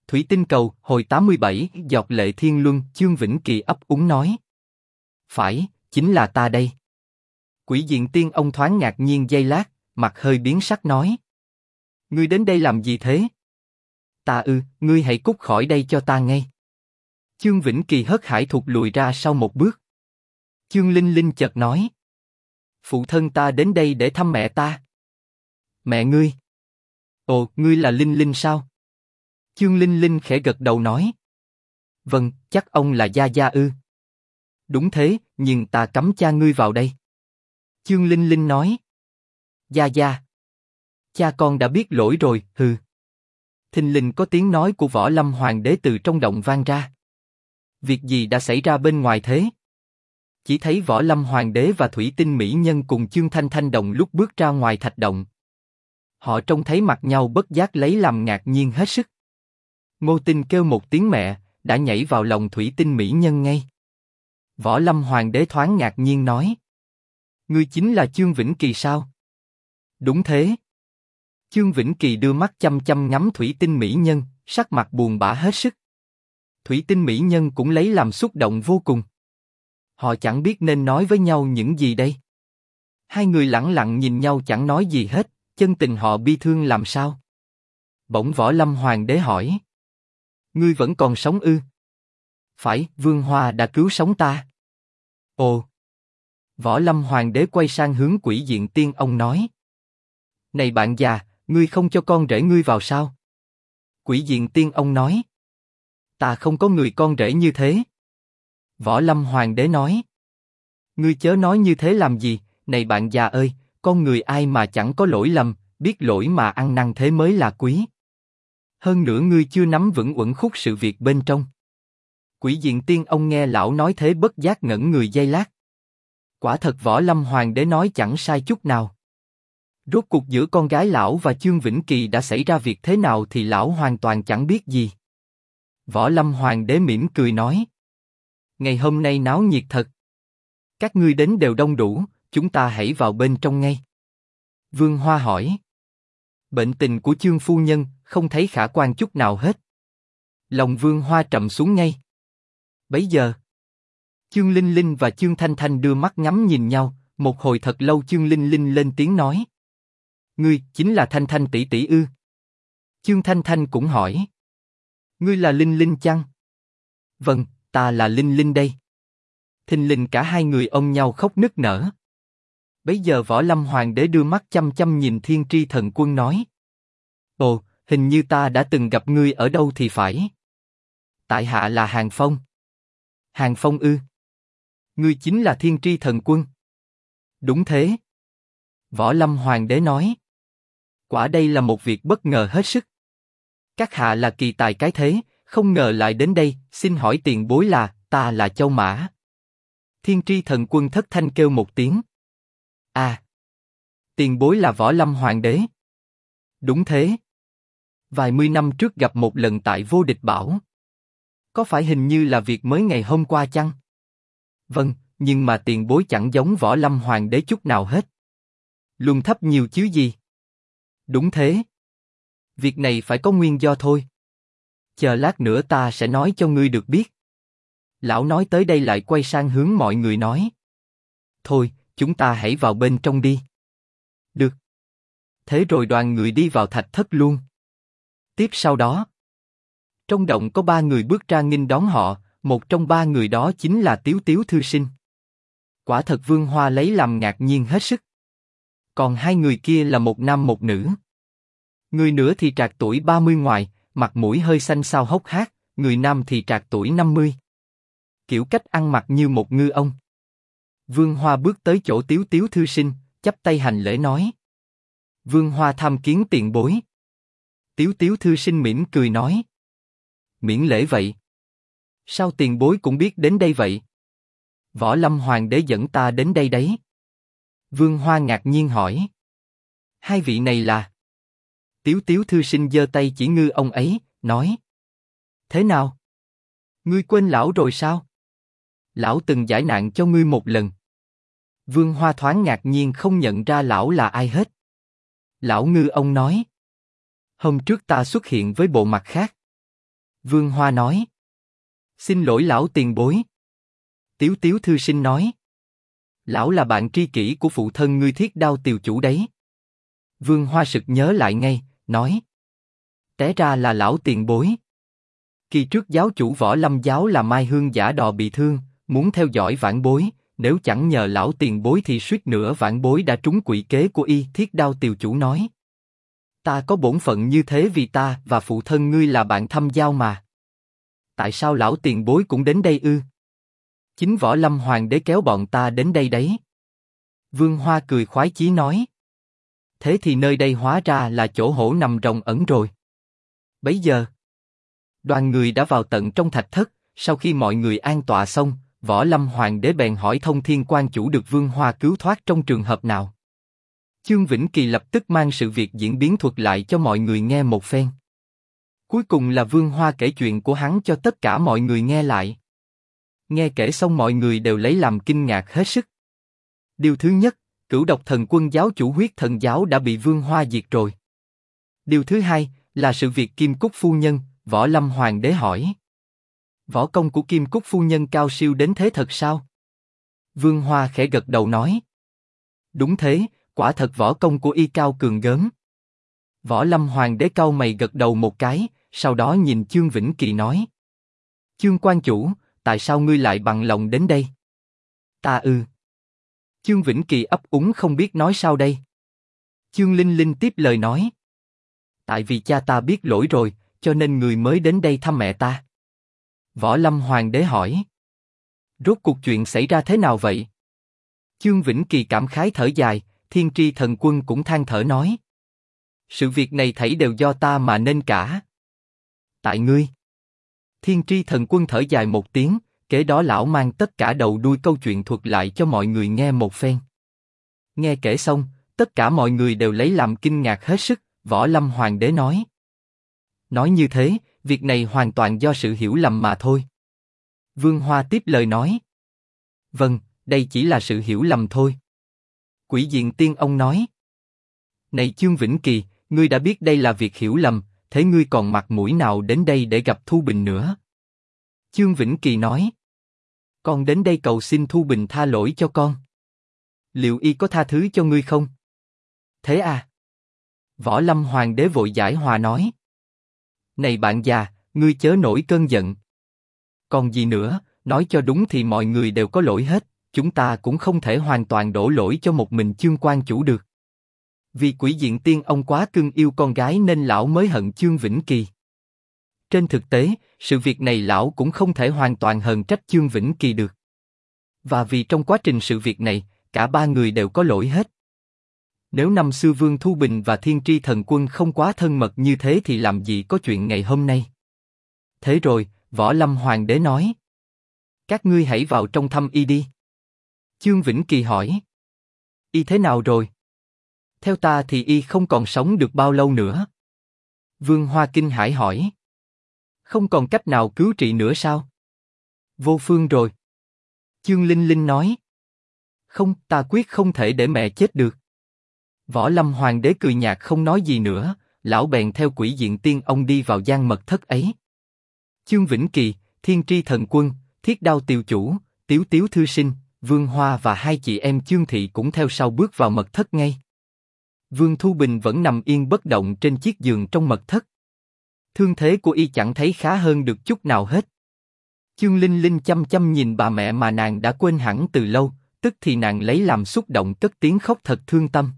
Thủy tinh cầu, hồi 87, giọt lệ thiên luân, Chương Vĩnh Kỳ ấp úng nói. Phải, chính là ta đây. Quỷ diện tiên ông thoáng ngạc nhiên giây lát, mặt hơi biến sắc nói. Ngươi đến đây làm gì thế? Ta ngươi hãy cút khỏi đây cho ta ngay. Chương Vĩnh Kỳ hớt hải thụt lùi ra sau một bước. Chương Linh Linh chợt nói. Phụ thân ta đến đây để thăm mẹ ta. Mẹ ngươi? Ồ, ngươi là Linh Linh sao? Chương Linh Linh khẽ gật đầu nói. Vâng, chắc ông là Gia Gia ư? Đúng thế, nhưng ta cấm cha ngươi vào đây. Chương Linh Linh nói. Gia Gia. Cha con đã biết lỗi rồi, hừ. Thình lình có tiếng nói của Võ Lâm Hoàng đế từ trong động vang ra. Việc gì đã xảy ra bên ngoài thế? Chỉ thấy Võ Lâm Hoàng đế và Thủy Tinh Mỹ Nhân cùng Chương Thanh Thanh đồng lúc bước ra ngoài thạch động. Họ trông thấy mặt nhau bất giác lấy làm ngạc nhiên hết sức. Ngô Tinh kêu một tiếng mẹ, đã nhảy vào lòng Thủy Tinh Mỹ Nhân ngay. Võ Lâm Hoàng đế thoáng ngạc nhiên nói. Ngươi chính là Chương Vĩnh Kỳ sao? Đúng thế. Chương Vĩnh Kỳ đưa mắt chăm chăm ngắm Thủy Tinh Mỹ Nhân, sắc mặt buồn bã hết sức. Thủy Tinh Mỹ Nhân cũng lấy làm xúc động vô cùng. Họ chẳng biết nên nói với nhau những gì đây. Hai người lẳng lặng nhìn nhau chẳng nói gì hết, chân tình họ bi thương làm sao. Bỗng Võ Lâm Hoàng đế hỏi. Ngươi vẫn còn sống ư? Phải, Vương Hoa đã cứu sống ta. Ồ. Võ Lâm Hoàng đế quay sang hướng Quỷ diện tiên ông nói. Này bạn già, ngươi không cho con rể ngươi vào sao? Quỷ diện tiên ông nói. Ta không có người con rể như thế. Võ Lâm Hoàng đế nói. Ngươi chớ nói như thế làm gì, này bạn già ơi, con người ai mà chẳng có lỗi lầm, biết lỗi mà ăn năn thế mới là quý. Hơn nữa ngươi chưa nắm vững uẩn khúc sự việc bên trong. Quỷ diện tiên ông nghe lão nói thế bất giác ngẩn người giây lát. Quả thật Võ Lâm Hoàng đế nói chẳng sai chút nào. Rốt cuộc giữa con gái lão và Chương Vĩnh Kỳ đã xảy ra việc thế nào thì lão hoàn toàn chẳng biết gì. Võ Lâm Hoàng đế mỉm cười nói. Ngày hôm nay náo nhiệt thật. Các ngươi đến đều đông đủ, chúng ta hãy vào bên trong ngay. Vương Hoa hỏi. Bệnh tình của Chương phu nhân không thấy khả quan chút nào hết. Lòng Vương Hoa trầm xuống ngay. Bấy giờ, Chương Linh Linh và Chương Thanh Thanh đưa mắt ngắm nhìn nhau, một hồi thật lâu Chương Linh Linh lên tiếng nói. Ngươi chính là Thanh Thanh tỷ tỷ ư? Chương Thanh Thanh cũng hỏi. Ngươi là Linh Linh chăng? Vâng, ta là Linh Linh đây. Thình lình cả hai người ôm nhau khóc nức nở. Bấy giờ Võ Lâm Hoàng đế đưa mắt chăm chăm nhìn Thiên Tri Thần Quân nói. Ồ, hình như ta đã từng gặp ngươi ở đâu thì phải. Tại hạ là Hàng Phong. Hàng Phong ư? Ngươi chính là Thiên Tri Thần Quân. Đúng thế. Võ Lâm Hoàng đế nói. Quả đây là một việc bất ngờ hết sức. Các hạ là kỳ tài cái thế, không ngờ lại đến đây, xin hỏi tiền bối là, ta là Châu Mã. Thiên Tri Thần Quân thất thanh kêu một tiếng. À, tiền bối là Võ Lâm Hoàng đế. Đúng thế. Vài mươi năm trước gặp một lần tại Vô Địch Bảo. Có phải hình như là việc mới ngày hôm qua chăng? Vâng, nhưng mà tiền bối chẳng giống Võ Lâm Hoàng đế chút nào hết. Luân thấp nhiều chứ gì? Đúng thế. Việc này phải có nguyên do thôi. Chờ lát nữa ta sẽ nói cho ngươi được biết. Lão nói tới đây lại quay sang hướng mọi người nói. Thôi, chúng ta hãy vào bên trong đi. Được. Thế rồi đoàn người đi vào thạch thất luôn. Tiếp sau đó, trong động có ba người bước ra nghênh đón họ, một trong ba người đó chính là Tiếu Tiếu thư sinh. Quả thật Vương Hoa lấy làm ngạc nhiên hết sức. Còn hai người kia là một nam một nữ. Người nữa thì trạc tuổi 30 ngoài, mặt mũi hơi xanh xao hốc hác, người nam thì trạc tuổi 50. Kiểu cách ăn mặc như một ngư ông. Vương Hoa bước tới chỗ Tiếu Tiếu thư sinh, chắp tay hành lễ nói. Vương Hoa tham kiến tiền bối. Tiếu Tiếu thư sinh mỉm cười nói. Miễn lễ vậy. Sao tiền bối cũng biết đến đây vậy? Võ Lâm Hoàng đế dẫn ta đến đây đấy. Vương Hoa ngạc nhiên hỏi. Hai vị này là? Tiếu Tiếu thư sinh giơ tay chỉ ngư ông ấy, nói. Thế nào? Ngươi quên lão rồi sao? Lão từng giải nạn cho ngươi một lần. Vương Hoa thoáng ngạc nhiên không nhận ra lão là ai hết. Lão ngư ông nói. Hôm trước ta xuất hiện với bộ mặt khác. Vương Hoa nói. Xin lỗi lão tiền bối. Tiếu Tiếu thư sinh nói. Lão là bạn tri kỷ của phụ thân ngươi Thiết Đao tiều chủ đấy. Vương Hoa sực nhớ lại ngay, nói. Té ra là lão tiền bối. Kỳ trước giáo chủ Võ Lâm giáo là Mai Hương giả đò bị thương, muốn theo dõi vãn bối, nếu chẳng nhờ lão tiền bối thì suýt nữa vãn bối đã trúng quỷ kế của y. Thiết Đao tiều chủ nói. Ta có bổn phận như thế vì ta và phụ thân ngươi là bạn thâm giao mà. Tại sao lão tiền bối cũng đến đây ư? Chính Võ Lâm Hoàng đế kéo bọn ta đến đây đấy. Vương Hoa cười khoái chí nói. Thế thì nơi đây hóa ra là chỗ hổ nằm rồng ẩn rồi. Bấy giờ, đoàn người đã vào tận trong thạch thất. Sau khi mọi người an tọa xong, Võ Lâm Hoàng đế bèn hỏi Thông Thiên Quan chủ được Vương Hoa cứu thoát trong trường hợp nào. Chương Vĩnh Kỳ lập tức mang sự việc diễn biến thuật lại cho mọi người nghe một phen. Cuối cùng là Vương Hoa kể chuyện của hắn cho tất cả mọi người nghe lại. Nghe kể xong mọi người đều lấy làm kinh ngạc hết sức. Điều thứ nhất, Cửu Độc Thần Quân giáo chủ Huyết Thần giáo đã bị Vương Hoa diệt rồi. Điều thứ hai là sự việc Kim Cúc phu nhân. Võ Lâm Hoàng đế hỏi. Võ công của Kim Cúc phu nhân cao siêu đến thế thật sao? Vương Hoa khẽ gật đầu nói. Đúng thế, quả thật võ công của y cao cường gớm. Võ Lâm Hoàng đế cau mày gật đầu một cái, sau đó nhìn Chương Vĩnh Kỳ nói. Chương quan chủ, tại sao ngươi lại bằng lòng đến đây? Ta ư? Chương Vĩnh Kỳ ấp úng không biết nói sao đây. Chương Linh Linh tiếp lời nói. Tại vì cha ta biết lỗi rồi, cho nên người mới đến đây thăm mẹ ta. Võ Lâm Hoàng đế hỏi. Rốt cuộc chuyện xảy ra thế nào vậy? Chương Vĩnh Kỳ cảm khái thở dài, Thiên Tri Thần Quân cũng than thở nói. Sự việc này thảy đều do ta mà nên cả. Tại ngươi. Thiên Tri Thần Quân thở dài một tiếng, kế đó lão mang tất cả đầu đuôi câu chuyện thuật lại cho mọi người nghe một phen. Nghe kể xong, tất cả mọi người đều lấy làm kinh ngạc hết sức. Võ Lâm Hoàng đế nói. Nói như thế, việc này hoàn toàn do sự hiểu lầm mà thôi. Vương Hoa tiếp lời nói. Vâng, đây chỉ là sự hiểu lầm thôi. Quỷ Diện Tiên ông nói. Này Chương Vĩnh Kỳ, ngươi đã biết đây là việc hiểu lầm, thế ngươi còn mặt mũi nào đến đây để gặp Thu Bình nữa? Chương Vĩnh Kỳ nói. Con đến đây cầu xin Thu Bình tha lỗi cho con. Liệu y có tha thứ cho ngươi không? Thế à? Võ Lâm Hoàng đế vội giải hòa nói. Này bạn già, ngươi chớ nổi cơn giận. Còn gì nữa, nói cho đúng thì mọi người đều có lỗi hết, chúng ta cũng không thể hoàn toàn đổ lỗi cho một mình Chương quan chủ được. Vì Quỷ Diện Tiên ông quá cưng yêu con gái nên lão mới hận Chương Vĩnh Kỳ. Trên thực tế, sự việc này lão cũng không thể hoàn toàn hờn trách Chương Vĩnh Kỳ được. Và vì trong quá trình sự việc này, cả ba người đều có lỗi hết. Nếu năm xưa Vương Thu Bình và Thiên Tri Thần Quân không quá thân mật như thế thì làm gì có chuyện ngày hôm nay. Thế rồi, Võ Lâm Hoàng đế nói. Các ngươi hãy vào trong thăm y đi. Chương Vĩnh Kỳ hỏi. Y thế nào rồi? Theo ta thì y không còn sống được bao lâu nữa. Vương Hoa kinh hãi hỏi. Không còn cách nào cứu trị nữa sao? Vô phương rồi. Chương Linh Linh nói. Không, ta quyết không thể để mẹ chết được. Võ Lâm Hoàng đế cười nhạt không nói gì nữa, lão bèn theo Quỷ Diện Tiên ông đi vào gian mật thất ấy. Chương Vĩnh Kỳ, Thiên Tri Thần Quân, Thiết Đao tiều chủ, Tiếu Tiếu thư sinh, Vương Hoa và hai chị em Chương Thị cũng theo sau bước vào mật thất ngay. Vương Thu Bình vẫn nằm yên bất động trên chiếc giường trong mật thất. Thương thế của y chẳng thấy khá hơn được chút nào hết. Chương Linh Linh chăm chăm nhìn bà mẹ mà nàng đã quên hẳn từ lâu, tức thì nàng lấy làm xúc động cất tiếng khóc thật thương tâm.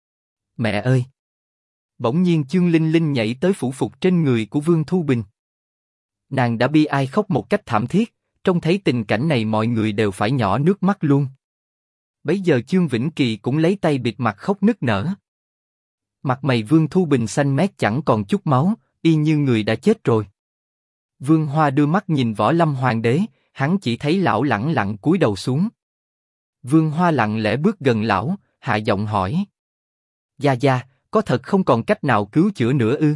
Mẹ ơi! Bỗng nhiên Chương Linh Linh nhảy tới phủ phục trên người của Vương Thu Bình. Nàng đã bi ai khóc một cách thảm thiết, trông thấy tình cảnh này mọi người đều phải nhỏ nước mắt luôn. Bấy giờ Chương Vĩnh Kỳ cũng lấy tay bịt mặt khóc nức nở. Mặt mày Vương Thu Bình xanh mét chẳng còn chút máu, y như người đã chết rồi. Vương Hoa đưa mắt nhìn Võ Lâm Hoàng đế, hắn chỉ thấy lão lẳng lặng cúi đầu xuống. Vương Hoa lặng lẽ bước gần lão, hạ giọng hỏi. Gia Gia, có thật không còn cách nào cứu chữa nữa ư?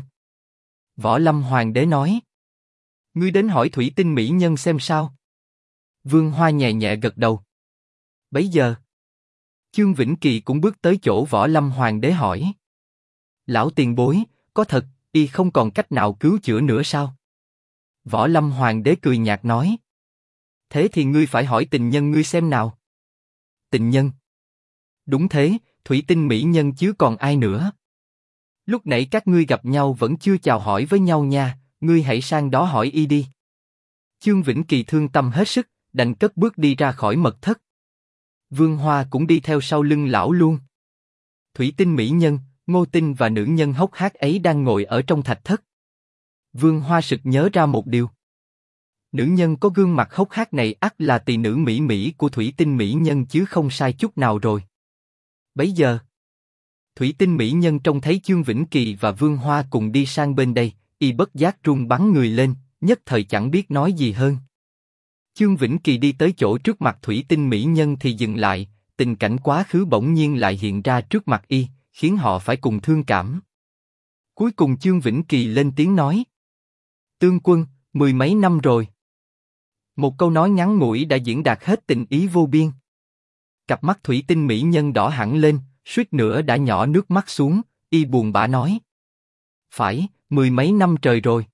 Võ Lâm Hoàng đế nói. Ngươi đến hỏi Thủy Tinh mỹ nhân xem sao. Vương Hoa nhẹ nhẹ gật đầu. Bấy giờ, Chương Vĩnh Kỳ cũng bước tới chỗ Võ Lâm Hoàng đế hỏi. Lão tiền bối, có thật, y không còn cách nào cứu chữa nữa sao? Võ Lâm Hoàng đế cười nhạt nói. Thế thì ngươi phải hỏi tình nhân ngươi xem nào. Tình nhân? Đúng thế, thủy tinh mỹ nhân chứ còn ai nữa. Lúc nãy các ngươi gặp nhau vẫn chưa chào hỏi với nhau nha, ngươi hãy sang đó hỏi y đi. Chương Vĩnh Kỳ thương tâm hết sức, đành cất bước đi ra khỏi mật thất. Vương Hoa cũng đi theo sau lưng lão luôn. Thủy tinh mỹ nhân, Ngô Tinh và nữ nhân hốc hác ấy đang ngồi ở trong thạch thất. Vương Hoa sực nhớ ra một điều. Nữ nhân có gương mặt hốc hác này ắt là tỳ nữ mỹ mỹ của thủy tinh mỹ nhân chứ không sai chút nào rồi. Bấy giờ, thủy tinh mỹ nhân trông thấy Chương Vĩnh Kỳ và Vương Hoa cùng đi sang bên đây, y bất giác run bắn người lên, nhất thời chẳng biết nói gì hơn. Chương Vĩnh Kỳ đi tới chỗ trước mặt thủy tinh mỹ nhân thì dừng lại, tình cảnh quá khứ bỗng nhiên lại hiện ra trước mặt y, khiến họ phải cùng thương cảm. Cuối cùng Chương Vĩnh Kỳ lên tiếng nói. Tương quân, mười mấy năm rồi. Một câu nói ngắn ngủi đã diễn đạt hết tình ý vô biên. Cặp mắt thủy tinh mỹ nhân đỏ hẳn lên, suýt nữa đã nhỏ nước mắt xuống, y buồn bã nói. Phải, mười mấy năm trời rồi.